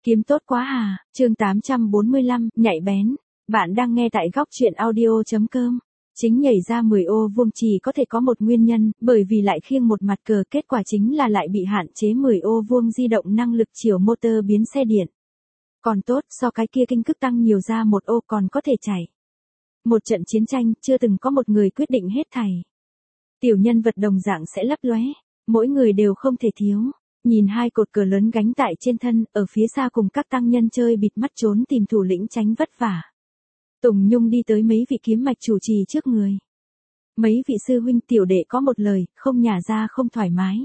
Kiếm tốt quá à, chương 845, nhạy bén. Bạn đang nghe tại góc chuyện audio.com. Chính nhảy ra 10 ô vuông chỉ có thể có một nguyên nhân, bởi vì lại khiêng một mặt cờ, kết quả chính là lại bị hạn chế 10 ô vuông di động năng lực chiều motor biến xe điện. Còn tốt, so cái kia kinh cức tăng nhiều ra một ô còn có thể chạy. Một trận chiến tranh, chưa từng có một người quyết định hết thảy. Tiểu nhân vật đồng dạng sẽ lấp lóe, mỗi người đều không thể thiếu. Nhìn hai cột cờ lớn gánh tại trên thân, ở phía xa cùng các tăng nhân chơi bịt mắt trốn tìm thủ lĩnh tránh vất vả. Tùng Nhung đi tới mấy vị kiếm mạch chủ trì trước người. Mấy vị sư huynh tiểu đệ có một lời, không nhả ra không thoải mái.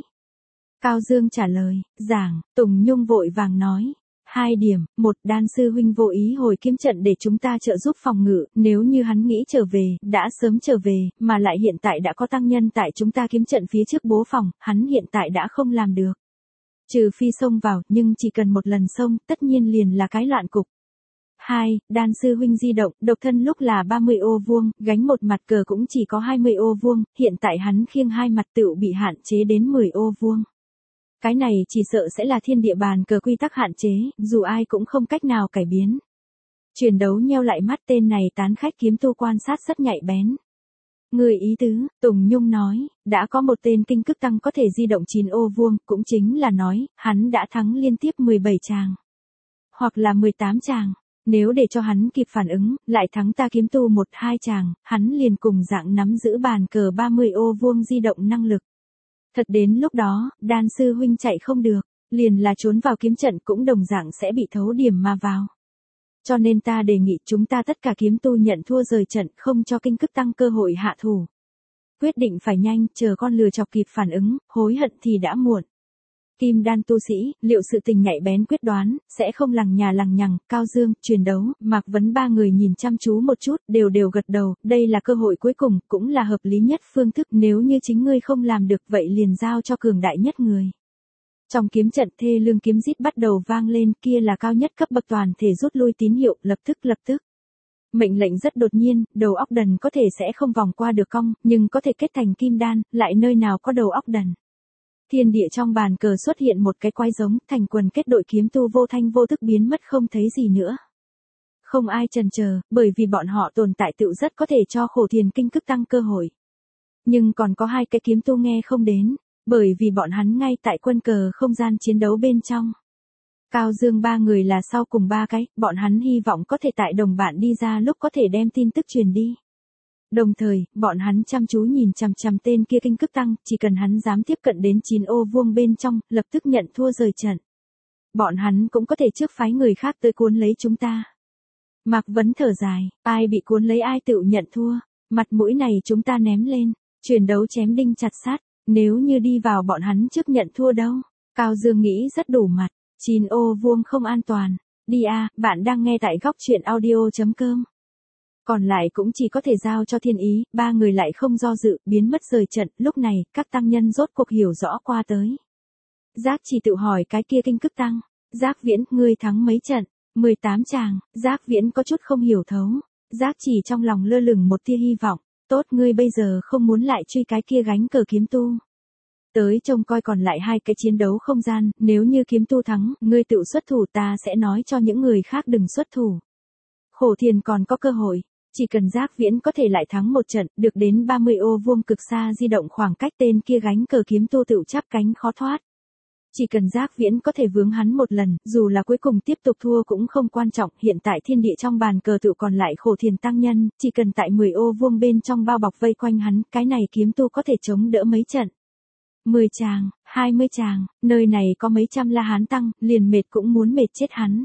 Cao Dương trả lời, giảng, Tùng Nhung vội vàng nói. 2 điểm, 1, Đan sư huynh vô ý hồi kiếm trận để chúng ta trợ giúp phòng ngự, nếu như hắn nghĩ trở về, đã sớm trở về, mà lại hiện tại đã có tăng nhân tại chúng ta kiếm trận phía trước bố phòng, hắn hiện tại đã không làm được. Trừ phi xông vào, nhưng chỉ cần một lần xông, tất nhiên liền là cái loạn cục. 2, Đan sư huynh di động, độc thân lúc là 30 ô vuông, gánh một mặt cờ cũng chỉ có 20 ô vuông, hiện tại hắn khiêng hai mặt tựu bị hạn chế đến 10 ô vuông. Cái này chỉ sợ sẽ là thiên địa bàn cờ quy tắc hạn chế, dù ai cũng không cách nào cải biến. Truyền đấu nheo lại mắt, tên này tán khách kiếm tu quan sát rất nhạy bén. Người ý tứ, Tùng Nhung nói, đã có một tên kinh cức tăng có thể di động 9 ô vuông, cũng chính là nói, hắn đã thắng liên tiếp 17 tràng. Hoặc là 18 tràng, nếu để cho hắn kịp phản ứng, lại thắng ta kiếm tu 1-2 tràng, hắn liền cùng dạng nắm giữ bàn cờ 30 ô vuông di động năng lực. Thật đến lúc đó, Đan sư huynh chạy không được, liền là trốn vào kiếm trận cũng đồng dạng sẽ bị thấu điểm mà vào. Cho nên ta đề nghị chúng ta tất cả kiếm tu nhận thua rời trận, không cho kinh cức tăng cơ hội hạ thủ. Quyết định phải nhanh, chờ con lừa chọc kịp phản ứng, hối hận thì đã muộn. Kim đan tu sĩ, liệu sự tình nhạy bén quyết đoán, sẽ không lằng nhà lằng nhằng. Cao Dương, truyền đấu, Mạc Vấn ba người nhìn chăm chú một chút, đều gật đầu, đây là cơ hội cuối cùng, cũng là hợp lý nhất phương thức, nếu như chính ngươi không làm được vậy liền giao cho cường đại nhất người. Trong kiếm trận thê lương kiếm rít bắt đầu vang lên, kia là cao nhất cấp bậc toàn thể rút lui tín hiệu, lập tức. Mệnh lệnh rất đột nhiên, đầu óc đần có thể sẽ không vòng qua được cong, nhưng có thể kết thành kim đan, lại nơi nào có đầu óc đần. Thiên địa trong bàn cờ xuất hiện một cái quái giống, thành quần kết đội kiếm tu vô thanh vô tức biến mất không thấy gì nữa. Không ai chần chờ, bởi vì bọn họ tồn tại tựu rất có thể cho khổ thiền kinh cức tăng cơ hội. Nhưng còn có 2 cái kiếm tu nghe không đến, bởi vì bọn hắn ngay tại quân cờ không gian chiến đấu bên trong. Cao Dương 3 người là sau cùng 3 cái, bọn hắn hy vọng có thể tại đồng bạn đi ra lúc có thể đem tin tức truyền đi. Đồng thời, bọn hắn chăm chú nhìn chằm chằm tên kia kinh cức tăng, chỉ cần hắn dám tiếp cận đến 9 ô vuông bên trong, lập tức nhận thua rời trận. Bọn hắn cũng có thể trước phái người khác tới cuốn lấy chúng ta. Mạc Vấn thở dài, ai bị cuốn lấy ai tự nhận thua, mặt mũi này chúng ta ném lên, truyền đấu chém đinh chặt sát, nếu như đi vào bọn hắn trước nhận thua đâu. Cao Dương nghĩ rất đủ mặt, 9 ô vuông không an toàn, đi à, bạn đang nghe tại góc chuyện audio.com. Còn lại cũng chỉ có thể giao cho thiên ý, 3 người lại không do dự, biến mất rời trận, lúc này, các tăng nhân rốt cuộc hiểu rõ qua tới. Giác chỉ tự hỏi cái kia kinh cức tăng, Giác Viễn, ngươi thắng mấy trận, 18 tràng, Giác Viễn có chút không hiểu thấu, Giác chỉ trong lòng lơ lửng một tia hy vọng, tốt ngươi bây giờ không muốn lại truy cái kia gánh cờ kiếm tu. Tới trông coi còn lại 2 cái chiến đấu không gian, nếu như kiếm tu thắng, ngươi tự xuất thủ ta sẽ nói cho những người khác đừng xuất thủ. Khổ thiền còn có cơ hội. Chỉ cần Giác Viễn có thể lại thắng một trận, được đến 30 ô vuông cực xa di động khoảng cách tên kia gánh cờ kiếm tu tự chắp cánh khó thoát. Chỉ cần Giác Viễn có thể vướng hắn một lần, dù là cuối cùng tiếp tục thua cũng không quan trọng, hiện tại thiên địa trong bàn cờ tự còn lại khổ thiền tăng nhân, chỉ cần tại 10 ô vuông bên trong bao bọc vây quanh hắn, cái này kiếm tu có thể chống đỡ mấy trận. 10 tràng, 20 tràng, nơi này có mấy trăm La Hán tăng, liền mệt cũng muốn mệt chết hắn.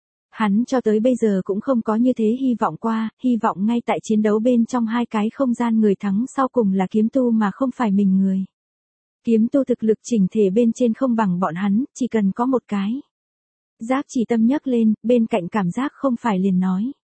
Hắn cho tới bây giờ cũng không có như thế hy vọng qua, hy vọng ngay tại chiến đấu bên trong 2 cái không gian người thắng sau cùng là kiếm tu mà không phải mình người. Kiếm tu thực lực chỉnh thể bên trên không bằng bọn hắn, chỉ cần có một cái. Giác chỉ tâm nhấc lên, bên cạnh cảm giác không phải liền nói.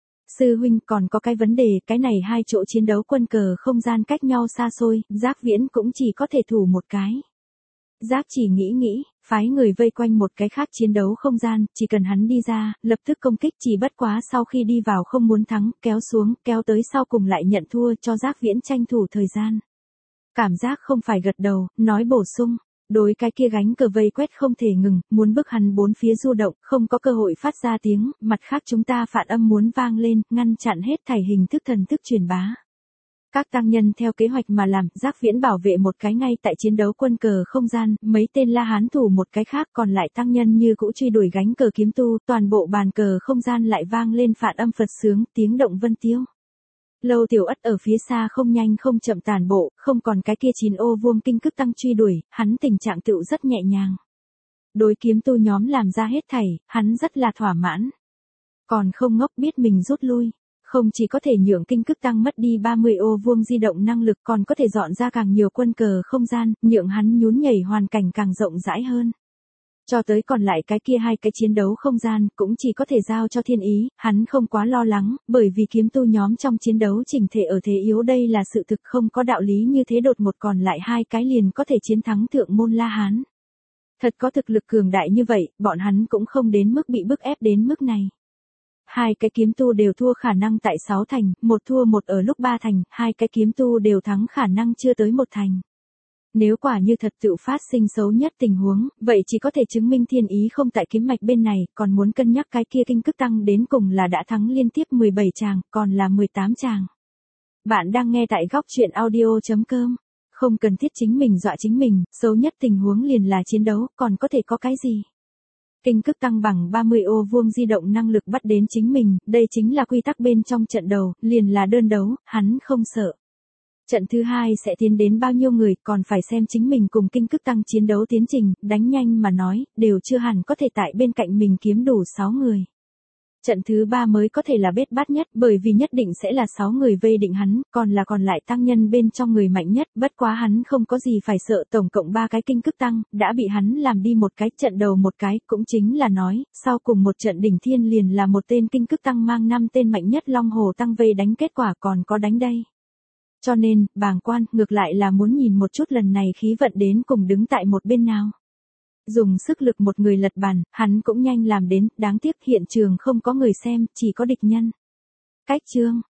Sư huynh còn có cái vấn đề, cái này 2 chỗ chiến đấu quân cờ không gian cách nhau xa xôi, Giác Viễn cũng chỉ có thể thủ một cái. Giác chỉ nghĩ, phái người vây quanh một cái khác chiến đấu không gian, chỉ cần hắn đi ra, lập tức công kích, chỉ bất quá sau khi đi vào không muốn thắng, kéo xuống, kéo tới sau cùng lại nhận thua cho Giác Viễn tranh thủ thời gian. Cảm giác không phải gật đầu, nói bổ sung, Đối cái kia gánh cờ vây quét không thể ngừng, muốn bức hắn bốn phía du động, không có cơ hội phát ra tiếng, mặt khác chúng ta phản âm muốn vang lên, ngăn chặn hết thảy hình thức thần thức truyền bá. Các tăng nhân theo kế hoạch mà làm, Giác Viễn bảo vệ một cái ngay tại chiến đấu quân cờ không gian, mấy tên La Hán thủ một cái khác, còn lại tăng nhân như cũ truy đuổi gánh cờ kiếm tu, toàn bộ bàn cờ không gian lại vang lên phản âm Phật sướng, tiếng động vân tiêu. Lâu Tiểu Ất ở phía xa không nhanh không chậm tàn bộ, không còn cái kia 9 ô vuông kinh cức tăng truy đuổi, hắn tình trạng tựu rất nhẹ nhàng. Đối kiếm tu nhóm làm ra hết thảy, hắn rất là thỏa mãn. Còn không ngốc biết mình rút lui. Không chỉ có thể nhượng kinh cức tăng mất đi 30 ô vuông di động năng lực, còn có thể dọn ra càng nhiều quân cờ không gian, nhượng hắn nhún nhảy hoàn cảnh càng rộng rãi hơn. Cho tới còn lại cái kia hai cái chiến đấu không gian, cũng chỉ có thể giao cho Thiên Ý, hắn không quá lo lắng, bởi vì kiếm tu nhóm trong chiến đấu chỉnh thể ở thế yếu đây là sự thực, không có đạo lý như thế đột một còn lại hai cái liền có thể chiến thắng thượng môn La Hán. Thật có thực lực cường đại như vậy, bọn hắn cũng không đến mức bị bức ép đến mức này. Hai cái kiếm tu đều thua khả năng tại 6 thành, một thua một ở lúc 3 thành, hai cái kiếm tu đều thắng khả năng chưa tới 1 thành. Nếu quả như thật tự phát sinh xấu nhất tình huống, vậy chỉ có thể chứng minh Thiên Ý không tại kiếm mạch bên này, còn muốn cân nhắc cái kia kinh cức tăng đến cùng là đã thắng liên tiếp 17 tràng, còn là 18 tràng. Bạn đang nghe tại góc truyện audio.com. Không cần thiết chính mình dọa chính mình, xấu nhất tình huống liền là chiến đấu, còn có thể có cái gì? Kinh cức tăng bằng 30 ô vuông di động năng lực bắt đến chính mình, đây chính là quy tắc bên trong trận đầu, liền là đơn đấu, hắn không sợ. Trận thứ hai sẽ tiến đến bao nhiêu người, còn phải xem chính mình cùng kinh cức tăng chiến đấu tiến trình, đánh nhanh mà nói, đều chưa hẳn có thể tại bên cạnh mình kiếm đủ 6 người. Trận thứ 3 mới có thể là bết bát nhất, bởi vì nhất định sẽ là 6 người vây định hắn, còn lại tăng nhân bên trong người mạnh nhất, bất quá hắn không có gì phải sợ, tổng cộng 3 cái kinh cức tăng, đã bị hắn làm đi một cái, trận đầu một cái, cũng chính là nói, sau cùng một trận đỉnh thiên liền là một tên kinh cức tăng mang 5 tên mạnh nhất Long Hồ tăng vây đánh, kết quả còn có đánh đây. Cho nên, bàng quan, ngược lại là muốn nhìn một chút lần này khí vận đến cùng đứng tại một bên nào. Dùng sức lực một người lật bàn, hắn cũng nhanh làm đến, đáng tiếc hiện trường không có người xem, chỉ có địch nhân. Cách chương